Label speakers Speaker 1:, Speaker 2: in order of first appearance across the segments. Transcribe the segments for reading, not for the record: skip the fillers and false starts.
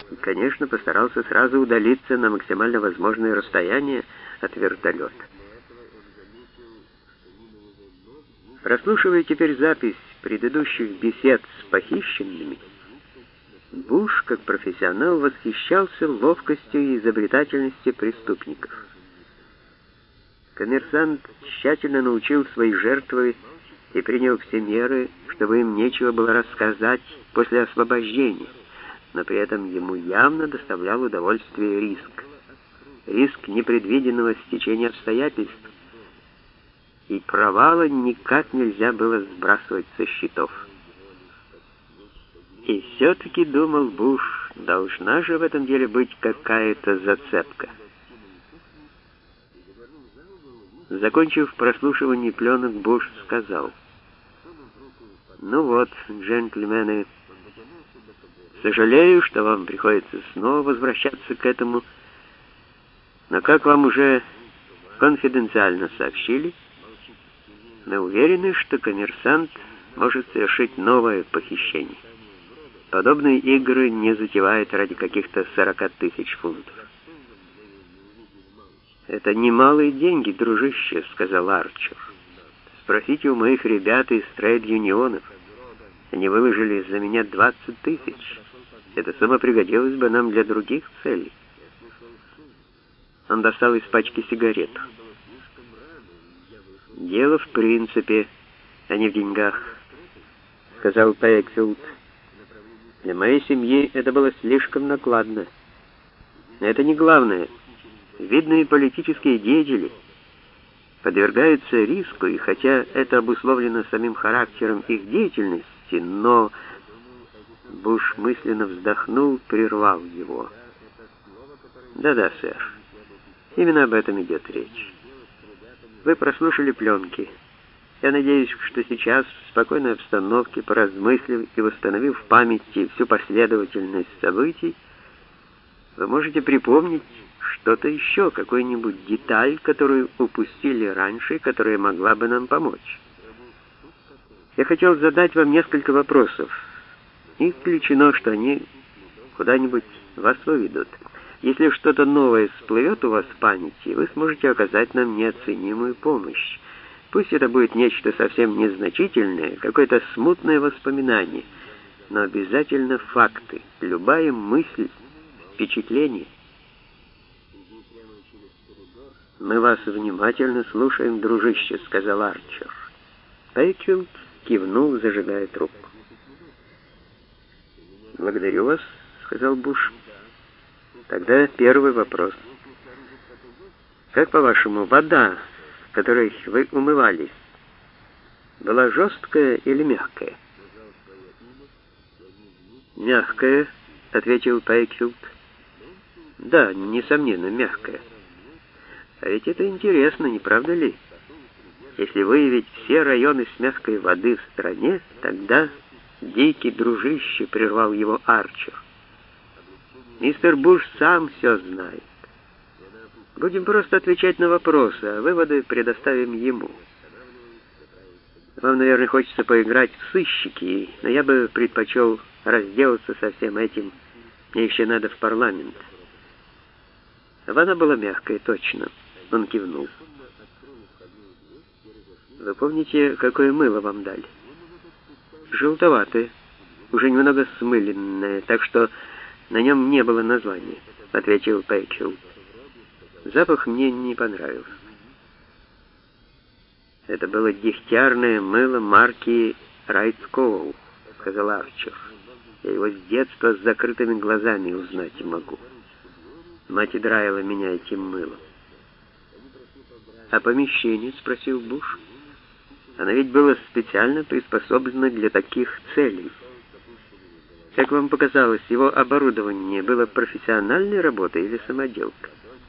Speaker 1: И, конечно, постарался сразу удалиться на максимально возможное расстояние от вертолета. Прослушивая теперь запись предыдущих бесед с похищенными, Буш, как профессионал, восхищался ловкостью и изобретательностью преступников. Коммерсант тщательно научил свои жертвы и принял все меры, чтобы им нечего было рассказать после освобождения, но при этом ему явно доставлял удовольствие риск. Риск непредвиденного стечения обстоятельств, и провала никак нельзя было сбрасывать со счетов. И все-таки, думал Буш, должна же в этом деле быть какая-то зацепка. Закончив прослушивание пленок, Буш сказал: «Ну вот, джентльмены, сожалею, что вам приходится снова возвращаться к этому, но, как вам уже конфиденциально сообщили, мы уверены, что коммерсант может совершить новое похищение. Подобные игры не затевает ради каких-то 40 тысяч фунтов». «Это немалые деньги, дружище», — сказал Арчер. «Спросите у моих ребят из трейд-юнионов. Они выложили за меня 20 тысяч. Эта сумма пригодилась бы нам для других целей». Он достал из пачки сигарету. «Дело в принципе, а не в деньгах», — сказал Пейкфилд. «Для моей семьи это было слишком накладно. Но это не главное. Видные политические деятели подвергаются риску, и хотя это обусловлено самим характером их деятельности, но...» Буш мысленно вздохнул, прервал его. «Да-да, сэр. Именно об этом идет речь. Вы прослушали пленки. Я надеюсь, что сейчас, в спокойной обстановке, поразмыслив и восстановив в памяти всю последовательность событий, вы можете припомнить что-то еще, какую-нибудь деталь, которую упустили раньше, которая могла бы нам помочь. Я хотел задать вам несколько вопросов. Не исключено, что они куда-нибудь вас выведут. Если что-то новое всплывет у вас в памяти, вы сможете оказать нам неоценимую помощь. Пусть это будет нечто совсем незначительное, какое-то смутное воспоминание, но обязательно факты, любая мысль, впечатление. «Мы вас внимательно слушаем, дружище», — сказал Арчер. Пейкфилд кивнул, зажигая трубку. «Благодарю вас», — сказал Буш. «Тогда первый вопрос. Как, по-вашему, вода, в которой вы умывались, была жесткая или мягкая?» «Мягкая», — ответил Пейкфилд. «Да, несомненно, мягкая. А ведь это интересно, не правда ли? Если выявить все районы с мягкой воды в стране, тогда...» «Дикий дружище», — прервал его Арчер. «Мистер Буш сам все знает. Будем просто отвечать на вопросы, а выводы предоставим ему. Вам, наверное, хочется поиграть в сыщики, но я бы предпочел разделаться со всем этим. Мне еще надо в парламент». Вода была мягкая, точно. Он кивнул. «Вы помните, какое мыло вам дали?» «Желтоватое, уже немного смыленное, так что на нем не было названия», — ответил Пейкфилд. «Запах мне не понравился». «Это было дегтярное мыло марки Райтскоу», — сказал Арчер. «Я его с детства с закрытыми глазами узнать могу. Мать драила меня этим мылом». «А помещение?» — спросил Буш. «Оно ведь было специально приспособлено для таких целей. Как вам показалось, его оборудование было профессиональной работой или самоделкой?»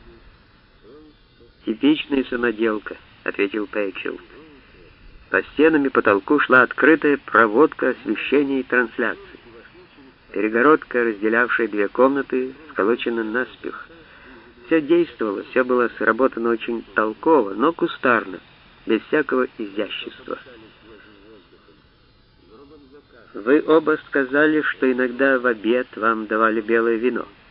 Speaker 1: «Типичная самоделка», — ответил Пейкфилд. «По стенам и потолку шла открытая проводка освещения и трансляции. Перегородка, разделявшая две комнаты, сколочена наспех. Все действовало, все было сработано очень толково, но кустарно, без всякого изящества». Вы оба сказали, что иногда в обед вам давали белое вино.